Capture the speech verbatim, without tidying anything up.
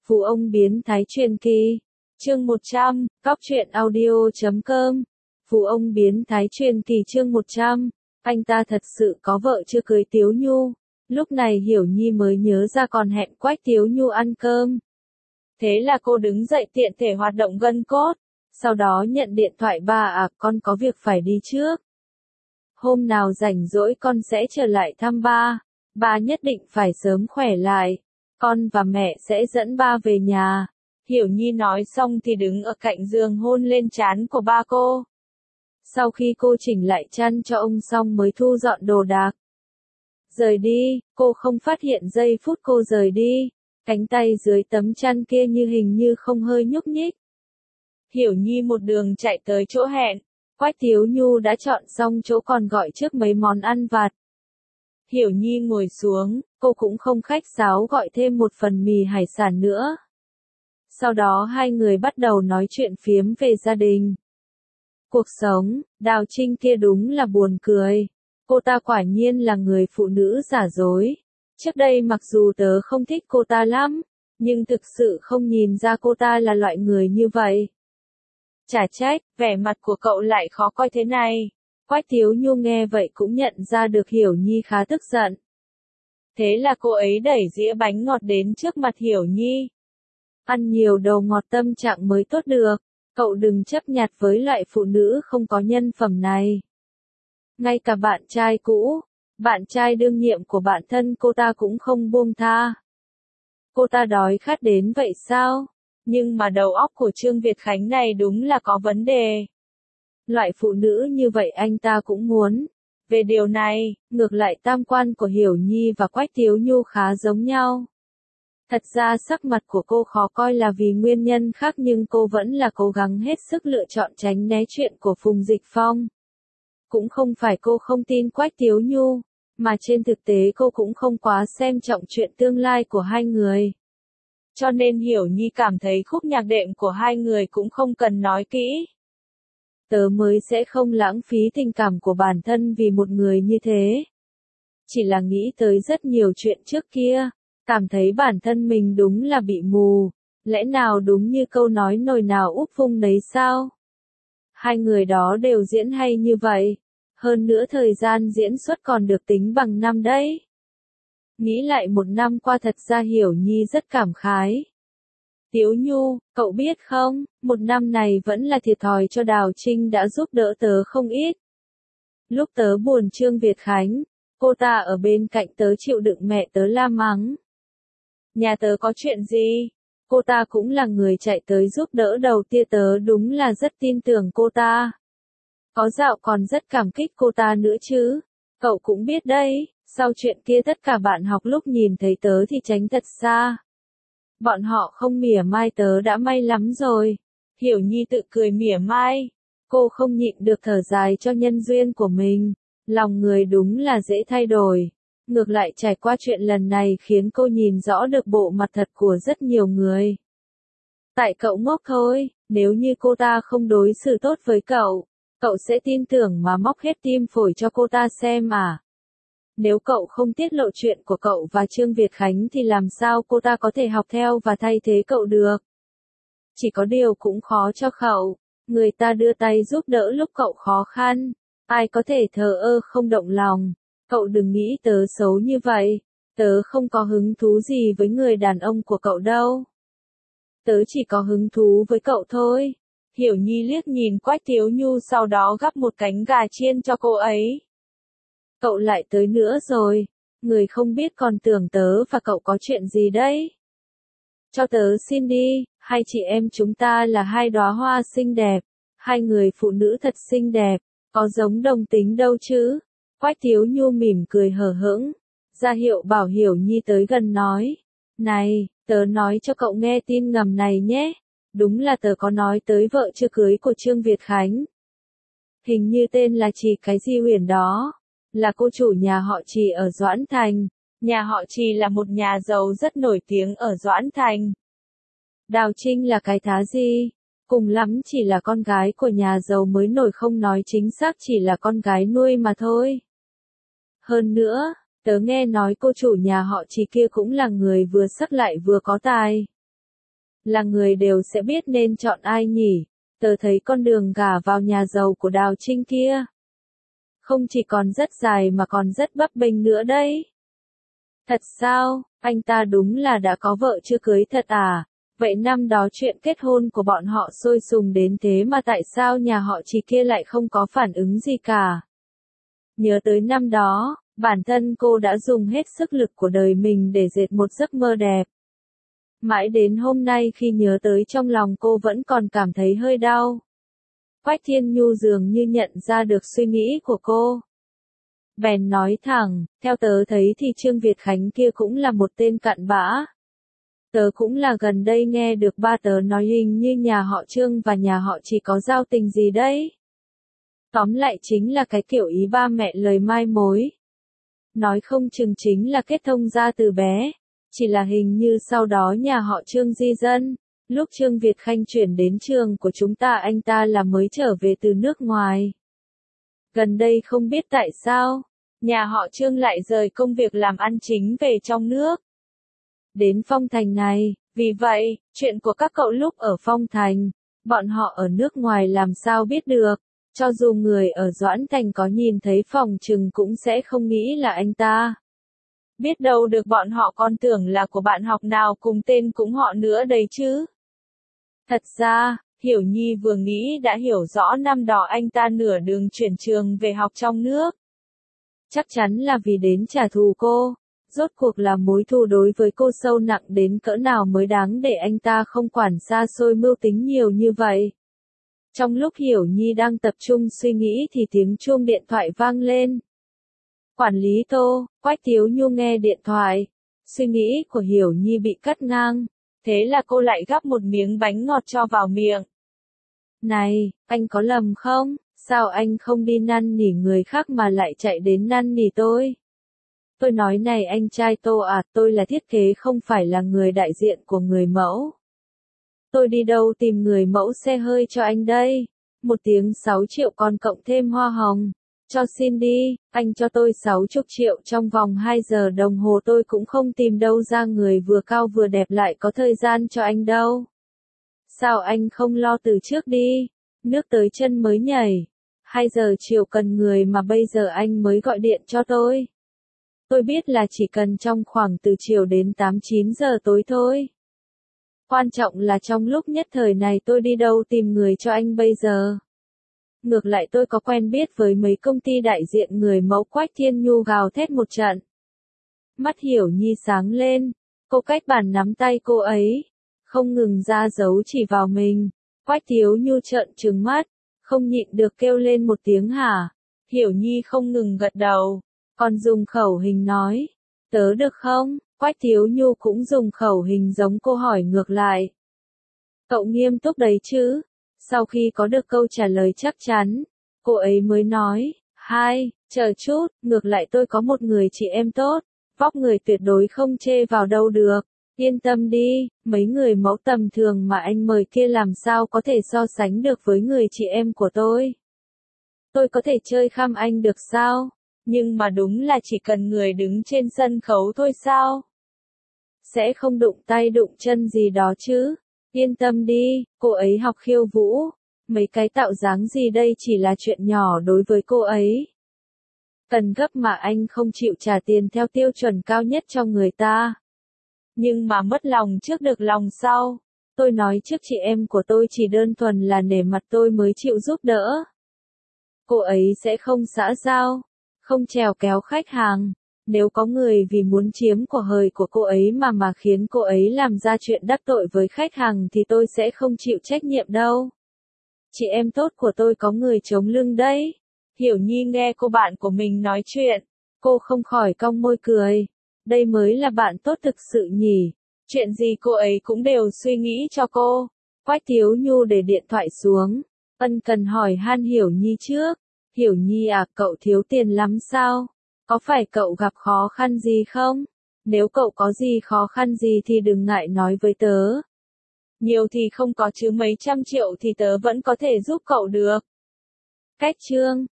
Phú ông biến thái truyền kỳ. Chương một trăm, cóc truyện audio chấm com. Phú ông biến thái truyền kỳ chương một trăm. Anh ta thật sự có vợ chưa cưới Tiếu Nhu. Lúc này Hiểu Nhi mới nhớ ra còn hẹn Quách Tiếu Nhu ăn cơm. Thế là cô đứng dậy tiện thể hoạt động gân cốt. Sau đó nhận điện thoại ba à, con có việc phải đi trước. Hôm nào rảnh rỗi con sẽ trở lại thăm ba. Ba nhất định phải sớm khỏe lại. Con và mẹ sẽ dẫn ba về nhà. Hiểu Nhi nói xong thì đứng ở cạnh giường hôn lên trán của ba cô. Sau khi cô chỉnh lại chăn cho ông xong mới thu dọn đồ đạc. Rời đi, cô không phát hiện giây phút cô rời đi. Cánh tay dưới tấm chăn kia như hình như không hơi nhúc nhích. Hiểu Nhi một đường chạy tới chỗ hẹn. Quách Tiếu Nhu đã chọn xong chỗ còn gọi trước mấy món ăn vặt. Hiểu Nhi ngồi xuống, cô cũng không khách sáo gọi thêm một phần mì hải sản nữa. Sau đó hai người bắt đầu nói chuyện phiếm về gia đình. Cuộc sống, Đào Trinh kia đúng là buồn cười. Cô ta quả nhiên là người phụ nữ giả dối. Trước đây mặc dù tớ không thích cô ta lắm, nhưng thực sự không nhìn ra cô ta là loại người như vậy. Chả trách, vẻ mặt của cậu lại khó coi thế này. Quách Tiếu Nhu nghe vậy cũng nhận ra được Hiểu Nhi khá tức giận. Thế là cô ấy đẩy dĩa bánh ngọt đến trước mặt Hiểu Nhi. Ăn nhiều đồ ngọt tâm trạng mới tốt được. Cậu đừng chấp nhặt với loại phụ nữ không có nhân phẩm này. Ngay cả bạn trai cũ, bạn trai đương nhiệm của bạn thân cô ta cũng không buông tha. Cô ta đói khát đến vậy sao? Nhưng mà đầu óc của Trương Việt Khánh này đúng là có vấn đề. Loại phụ nữ như vậy anh ta cũng muốn. Về điều này, ngược lại tam quan của Hiểu Nhi và Quách Tiếu Nhu khá giống nhau. Thật ra sắc mặt của cô khó coi là vì nguyên nhân khác nhưng cô vẫn là cố gắng hết sức lựa chọn tránh né chuyện của Phùng Dịch Phong. Cũng không phải cô không tin Quách Tiếu Nhu, mà trên thực tế cô cũng không quá xem trọng chuyện tương lai của hai người. Cho nên Hiểu Nhi cảm thấy khúc nhạc đệm của hai người cũng không cần nói kỹ. Tớ mới sẽ không lãng phí tình cảm của bản thân vì một người như thế. Chỉ là nghĩ tới rất nhiều chuyện trước kia, cảm thấy bản thân mình đúng là bị mù, lẽ nào đúng như câu nói nồi nào úp vung đấy sao? Hai người đó đều diễn hay như vậy, hơn nữa thời gian diễn xuất còn được tính bằng năm đấy. Nghĩ lại một năm qua thật ra Hiểu Nhi rất cảm khái. Tiếu Nhu, cậu biết không, một năm này vẫn là thiệt thòi cho Đào Trinh đã giúp đỡ tớ không ít. Lúc tớ buồn Trương Việt Khánh, cô ta ở bên cạnh tớ chịu đựng mẹ tớ la mắng. Nhà tớ có chuyện gì? Cô ta cũng là người chạy tới giúp đỡ đầu tiên tớ đúng là rất tin tưởng cô ta. Có dạo còn rất cảm kích cô ta nữa chứ. Cậu cũng biết đấy, sau chuyện kia tất cả bạn học lúc nhìn thấy tớ thì tránh thật xa. Bọn họ không mỉa mai tớ đã may lắm rồi. Hiểu Nhi tự cười mỉa mai. Cô không nhịn được thở dài cho nhân duyên của mình. Lòng người đúng là dễ thay đổi. Ngược lại trải qua chuyện lần này khiến cô nhìn rõ được bộ mặt thật của rất nhiều người. Tại cậu ngốc thôi, nếu như cô ta không đối xử tốt với cậu, cậu sẽ tin tưởng mà móc hết tim phổi cho cô ta xem à. Nếu cậu không tiết lộ chuyện của cậu và Trương Việt Khánh thì làm sao cô ta có thể học theo và thay thế cậu được. Chỉ có điều cũng khó cho cậu, người ta đưa tay giúp đỡ lúc cậu khó khăn, ai có thể thờ ơ không động lòng. Cậu đừng nghĩ tớ xấu như vậy, tớ không có hứng thú gì với người đàn ông của cậu đâu. Tớ chỉ có hứng thú với cậu thôi. Hiểu Nhi liếc nhìn Quách Tiếu Nhu sau đó gắp một cánh gà chiên cho cô ấy. Cậu lại tới nữa rồi, người không biết còn tưởng tớ và cậu có chuyện gì đấy. Cho tớ xin đi, hai chị em chúng ta là hai đóa hoa xinh đẹp, hai người phụ nữ thật xinh đẹp, có giống đồng tính đâu chứ. Quách Tiếu Nhu mỉm cười hờ hững, ra hiệu bảo Hiểu Nhi tới gần nói. Này, tớ nói cho cậu nghe tin ngầm này nhé, đúng là tớ có nói tới vợ chưa cưới của Trương Việt Khánh. Hình như tên là chị cái gì Huyền đó, là cô chủ nhà họ Trì ở Doãn Thành. Nhà họ Trì là một nhà giàu rất nổi tiếng ở Doãn Thành. Đào Trinh là cái thá gì? Cùng lắm chỉ là con gái của nhà giàu mới nổi, không nói chính xác chỉ là con gái nuôi mà thôi. Hơn nữa, tớ nghe nói cô chủ nhà họ Trì kia cũng là người vừa sắc lại vừa có tài. Là người đều sẽ biết nên chọn ai nhỉ, tớ thấy con đường gả vào nhà giàu của Đào Trinh kia. Không chỉ còn rất dài mà còn rất bấp bênh nữa đấy. Thật sao, anh ta đúng là đã có vợ chưa cưới thật à? Vậy năm đó chuyện kết hôn của bọn họ sôi sùng đến thế mà tại sao nhà họ Trì kia lại không có phản ứng gì cả? Nhớ tới năm đó, bản thân cô đã dùng hết sức lực của đời mình để dệt một giấc mơ đẹp. Mãi đến hôm nay khi nhớ tới trong lòng cô vẫn còn cảm thấy hơi đau. Quách Thiên Nhu dường như nhận ra được suy nghĩ của cô. Bèn nói thẳng, theo tớ thấy thì Trương Việt Khánh kia cũng là một tên cặn bã. Tớ cũng là gần đây nghe được ba tớ nói hình như nhà họ Trương và nhà họ Trì có giao tình gì đấy. Tóm lại chính là cái kiểu ý ba mẹ lời mai mối. Nói không chừng chính là kết thông ra từ bé. Chỉ là hình như sau đó nhà họ Trương di dân. Lúc Trương Việt Khanh chuyển đến trường của chúng ta anh ta là mới trở về từ nước ngoài. Gần đây không biết tại sao, nhà họ Trương lại rời công việc làm ăn chính về trong nước. Đến Phong Thành này, vì vậy, chuyện của các cậu lúc ở Phong Thành, bọn họ ở nước ngoài làm sao biết được, cho dù người ở Doãn Thành có nhìn thấy phòng trừng cũng sẽ không nghĩ là anh ta. Biết đâu được bọn họ còn tưởng là của bạn học nào cùng tên cũng họ nữa đấy chứ. Thật ra, Hiểu Nhi vừa nghĩ đã hiểu rõ năm đó anh ta nửa đường chuyển trường về học trong nước. Chắc chắn là vì đến trả thù cô. Rốt cuộc là mối thù đối với cô sâu nặng đến cỡ nào mới đáng để anh ta không quản xa xôi mưu tính nhiều như vậy. Trong lúc Hiểu Nhi đang tập trung suy nghĩ thì tiếng chuông điện thoại vang lên. Quản lý Tô, Quách Tiếu Nhu nghe điện thoại. Suy nghĩ của Hiểu Nhi bị cắt ngang. Thế là cô lại gắp một miếng bánh ngọt cho vào miệng. Này, anh có lầm không? Sao anh không đi năn nỉ người khác mà lại chạy đến năn nỉ tôi? Tôi nói này anh trai Tô à, tôi là thiết kế không phải là người đại diện của người mẫu. Tôi đi đâu tìm người mẫu xe hơi cho anh đây? Một tiếng sáu triệu còn cộng thêm hoa hồng. Cho xin đi, anh cho tôi sáu mươi triệu trong vòng hai giờ đồng hồ tôi cũng không tìm đâu ra người vừa cao vừa đẹp lại có thời gian cho anh đâu. Sao anh không lo từ trước đi? Nước tới chân mới nhảy. hai giờ chiều cần người mà bây giờ anh mới gọi điện cho tôi. Tôi biết là chỉ cần trong khoảng từ chiều đến tám chín giờ tối thôi. Quan trọng là trong lúc nhất thời này tôi đi đâu tìm người cho anh bây giờ. Ngược lại tôi có quen biết với mấy công ty đại diện người mẫu. Quách Thiên Nhu gào thét một trận. Mắt Hiểu Nhi sáng lên. Cô cách bàn nắm tay cô ấy. Không ngừng ra dấu chỉ vào mình. Quách Tiếu Nhu trợn trừng mắt. Không nhịn được kêu lên một tiếng hả. Hiểu Nhi không ngừng gật đầu. Còn dùng khẩu hình nói. Tớ được không? Quách Tiếu Nhu cũng dùng khẩu hình giống cô hỏi ngược lại. Cậu nghiêm túc đấy chứ? Sau khi có được câu trả lời chắc chắn, cô ấy mới nói, hai, chờ chút, ngược lại tôi có một người chị em tốt, vóc người tuyệt đối không chê vào đâu được, yên tâm đi, mấy người mẫu tầm thường mà anh mời kia làm sao có thể so sánh được với người chị em của tôi. Tôi có thể chơi khăm anh được sao? Nhưng mà đúng là chỉ cần người đứng trên sân khấu thôi sao? Sẽ không đụng tay đụng chân gì đó chứ? Yên tâm đi, cô ấy học khiêu vũ. Mấy cái tạo dáng gì đây chỉ là chuyện nhỏ đối với cô ấy. Cần gấp mà anh không chịu trả tiền theo tiêu chuẩn cao nhất cho người ta. Nhưng mà mất lòng trước được lòng sau. Tôi nói trước chị em của tôi chỉ đơn thuần là nể mặt tôi mới chịu giúp đỡ. Cô ấy sẽ không xã giao, không trèo kéo khách hàng. Nếu có người vì muốn chiếm của hời của cô ấy mà mà khiến cô ấy làm ra chuyện đắc tội với khách hàng thì tôi sẽ không chịu trách nhiệm đâu. Chị em tốt của tôi có người chống lưng đấy. Hiểu Nhi nghe cô bạn của mình nói chuyện, cô không khỏi cong môi cười. Đây mới là bạn tốt thực sự nhỉ. Chuyện gì cô ấy cũng đều suy nghĩ cho cô. Quách Tiếu Nhu để điện thoại xuống. Ân cần hỏi han Hiểu Nhi trước. Hiểu Nhi à, cậu thiếu tiền lắm sao? Có phải cậu gặp khó khăn gì không? Nếu cậu có gì khó khăn gì thì đừng ngại nói với tớ. Nhiều thì không có chứ mấy trăm triệu thì tớ vẫn có thể giúp cậu được. Cách chương